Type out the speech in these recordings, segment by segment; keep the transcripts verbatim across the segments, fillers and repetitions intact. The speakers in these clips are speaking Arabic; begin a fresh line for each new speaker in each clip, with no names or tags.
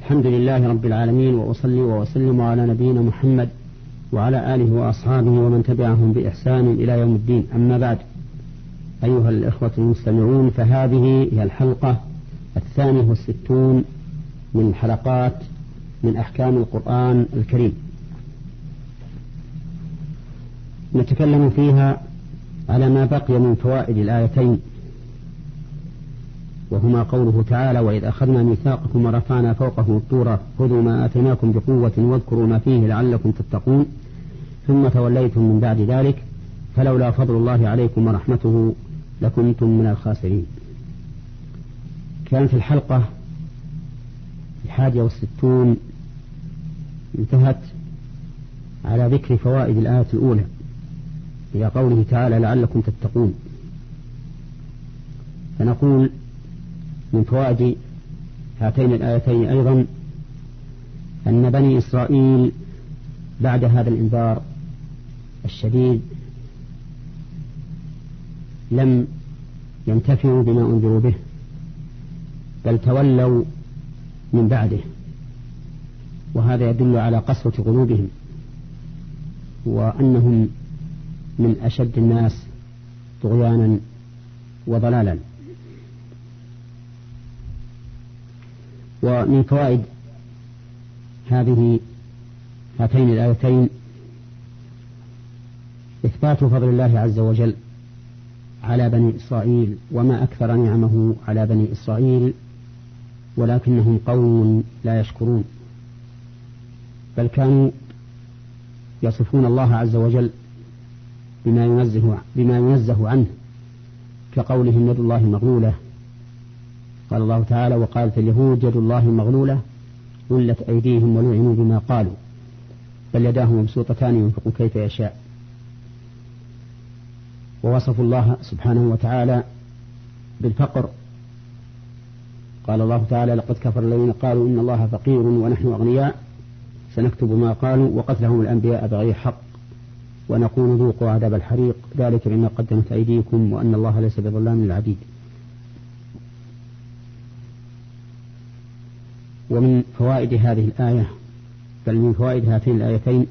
الحمد لله رب العالمين، وأصلي وأسلم على نبينا محمد وعلى آله وأصحابه ومن تبعهم بإحسان إلى يوم الدين. أما بعد، أيها الإخوة المستمعون، فهذه هي الحلقة الثانية والستون من حلقات من أحكام القرآن الكريم، نتكلم فيها على ما بقي من فوائد الآيتين، وهما قوله تعالى: وإذ أخذنا ميثاقكم ورفعنا فوقكم الطور خذوا ما آتيناكم بقوة واذكروا ما فيه لعلكم تتقون ثم توليتم من بعد ذلك فلولا فضل الله عليكم ورحمته لكنتم من الخاسرين. كانت الحلقة الحادية والستون انتهت على ذكر فوائد الآية الأولى إلى قوله تعالى: لعلكم تتقون. فنقول من فوائد هاتين الآيتين أيضا أن بني إسرائيل بعد هذا الإنذار الشديد لم ينتفعوا بما أنذروا به، بل تولوا من بعده، وهذا يدل على قسوة قلوبهم وأنهم من أشد الناس طغيانا وضلالا. ومن فوائد هذه هاتين الآيتين إثبات فضل الله عز وجل على بني إسرائيل، وما أكثر نعمه على بني إسرائيل، ولكنهم قوم لا يشكرون، بل كانوا يصفون الله عز وجل بما ينزه, بما ينزه عنه، كقولهم يد الله مغلولة. قال الله تعالى: وقالت اليهود يد الله مغلولة غلت أيديهم ولعنوا بما قالوا بل يداه مبسوطتان ينفق كيف يشاء. ووصفوا الله سبحانه وتعالى بالفقر، قال الله تعالى: لقد كفر الذين قالوا إن الله فقير ونحن أغنياء سنكتب ما قالوا وقتلهم الأنبياء بغير حق ونقول ذوقوا عذاب الحريق ذلك بما قدمت أيديكم وأن الله ليس بظلام للعبيد. ومن فوائد هذه الآية، بل من فوائد هاتين الآيتين،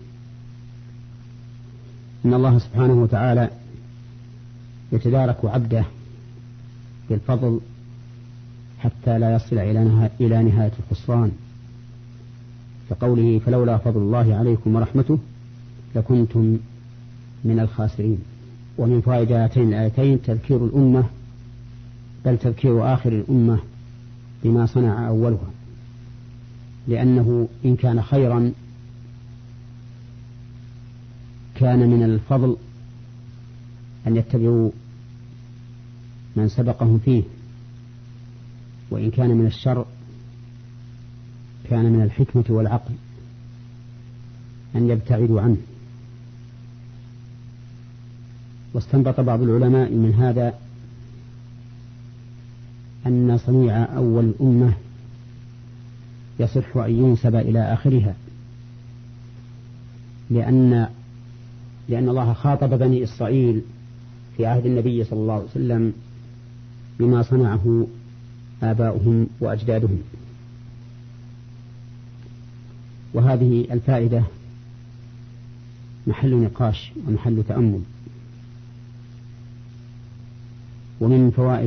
إن الله سبحانه وتعالى يتدارك عبده بالفضل حتى لا يصل إلى نهاية الخسران، كقوله: فلولا فضل الله عليكم ورحمته لكنتم من الخاسرين. ومن فوائد هاتين الآيتين تذكير الأمة، بل تذكير آخر الأمة بما صنع أولها، لأنه إن كان خيرا كان من الفضل أن يتبعوا من سبقهم فيه، وإن كان من الشر كان من الحكمة والعقل أن يبتعدوا عنه. واستنبط بعض العلماء من هذا أن صنيع أول الأمة يصح أن ينسب إلى آخرها، لأن لأن الله خاطب بني إسرائيل في عهد النبي صلى الله عليه وسلم بما صنعه آباؤهم وأجدادهم. وهذه الفائدة محل نقاش ومحل تأمل. ومن فوائد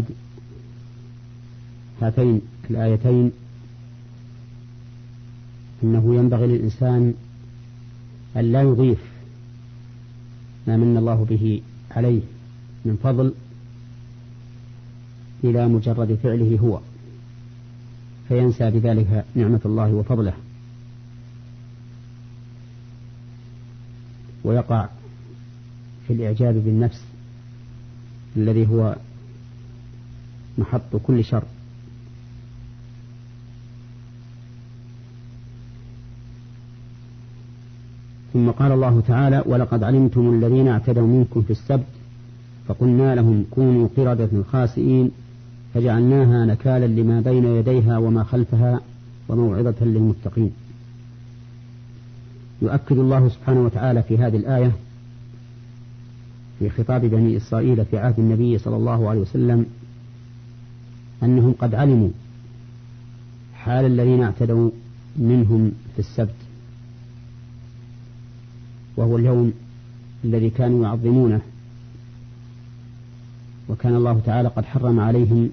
هاتين الآيتين أنه ينبغي للإنسان أن لا يضيف ما من الله به عليه من فضل إلى مجرد فعله هو، فينسى بذلك نعمة الله وفضله، ويقع في الإعجاب بالنفس الذي هو محط كل شر. ثم قال الله تعالى: ولقد علمتم الذين اعتدوا منكم في السبت فقلنا لهم كونوا قردة خاسئين فجعلناها نكالا لما بين يديها وما خلفها وموعظة للمتقين. يؤكد الله سبحانه وتعالى في هذه الآية في خطاب بني إسرائيل في عهد النبي صلى الله عليه وسلم أنهم قد علموا حال الذين اعتدوا منهم في السبت، وهو اليوم الذي كانوا يعظمونه، وكان الله تعالى قد حرم عليهم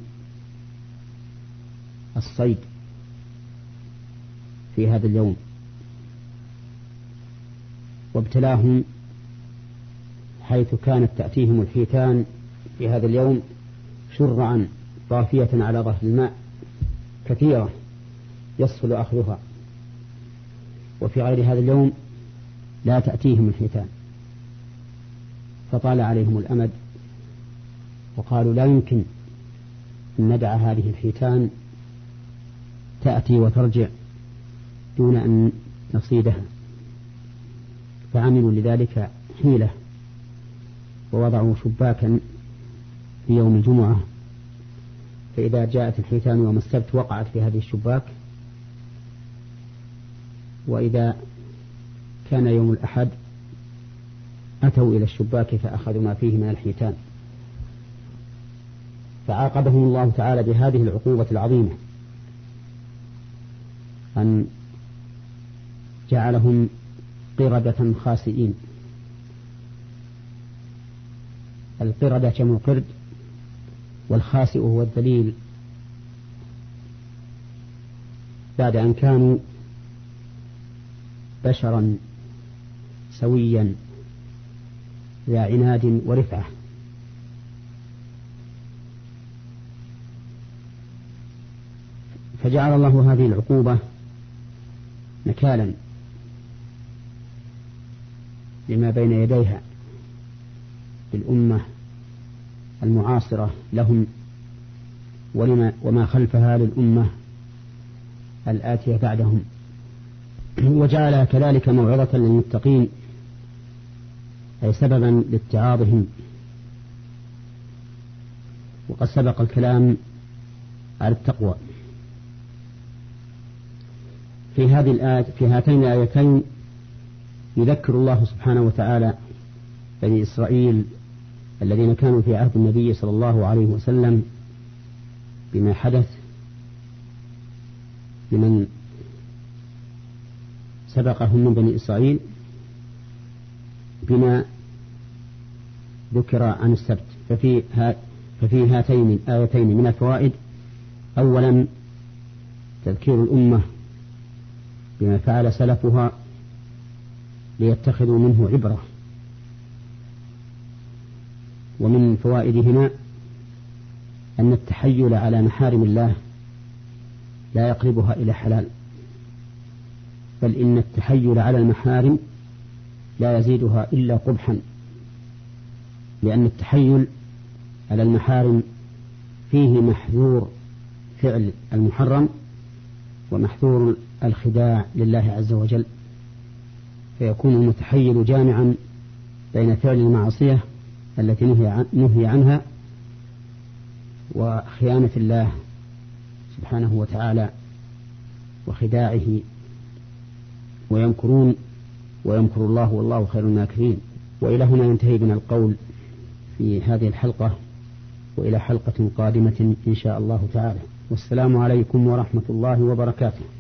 الصيد في هذا اليوم، وابتلاهم حيث كانت تأتيهم الحيتان في هذا اليوم شرعا طافية على ظهر الماء كثيرة يسهل أخذها، وفي غير هذا اليوم لا تأتيهم الحيتان، فطال عليهم الأمد وقالوا لا يمكن أن ندع هذه الحيتان تأتي وترجع دون أن نصيدها، فعملوا لذلك حيلة ووضعوا شباكا في يوم الجمعة، فإذا جاءت الحيتان يوم السبت وقعت في هذه الشباك، وإذا كان يوم الأحد أتوا إلى الشباك فأخذوا ما فيه من الحيتان، فعاقبهم الله تعالى بهذه العقوبة العظيمة، أن جعلهم قردة خاسئين. القردة جمع قرد، والخاسئ هو الذليل، بعد أن كانوا بشرا سويا ذا عناد ورفعة. فجعل الله هذه العقوبة نكالا لما بين يديها للأمة المعاصرة لهم، ولما وما خلفها للأمة الآتية بعدهم، وجعلها كذلك موعظة للمتقين، أي سببا لاتعاظهم. وقد سبق الكلام على التقوى في هذه الآية، في هاتين الآيتين يذكر الله سبحانه وتعالى بني إسرائيل الذين كانوا في عهد النبي صلى الله عليه وسلم بما حدث لمن سبقهم من بني إسرائيل بما ذكر عن السبت. ففي, ها ففي هاتين الآيتين من الفوائد: أولا تذكير الأمة بما فعل سلفها ليتخذوا منه عبرة، ومن فوائدهما أن التحيل على محارم الله لا يقربها إلى حلال، بل إن التحيل على المحارم لا يزيدها إلا قبحا، لأن التحيل على المحارم فيه محذور فعل المحرم ومحذور الخداع لله عز وجل، فيكون المتحيل جامعا بين فعل المعصية التي نهي عنها وخيانة الله سبحانه وتعالى وخداعه. ويمكرون ويمكر الله والله خير الماكرين. وإلى هنا ينتهي بنا القول في هذه الحلقة، وإلى حلقة قادمة إن شاء الله تعالى، والسلام عليكم ورحمة الله وبركاته.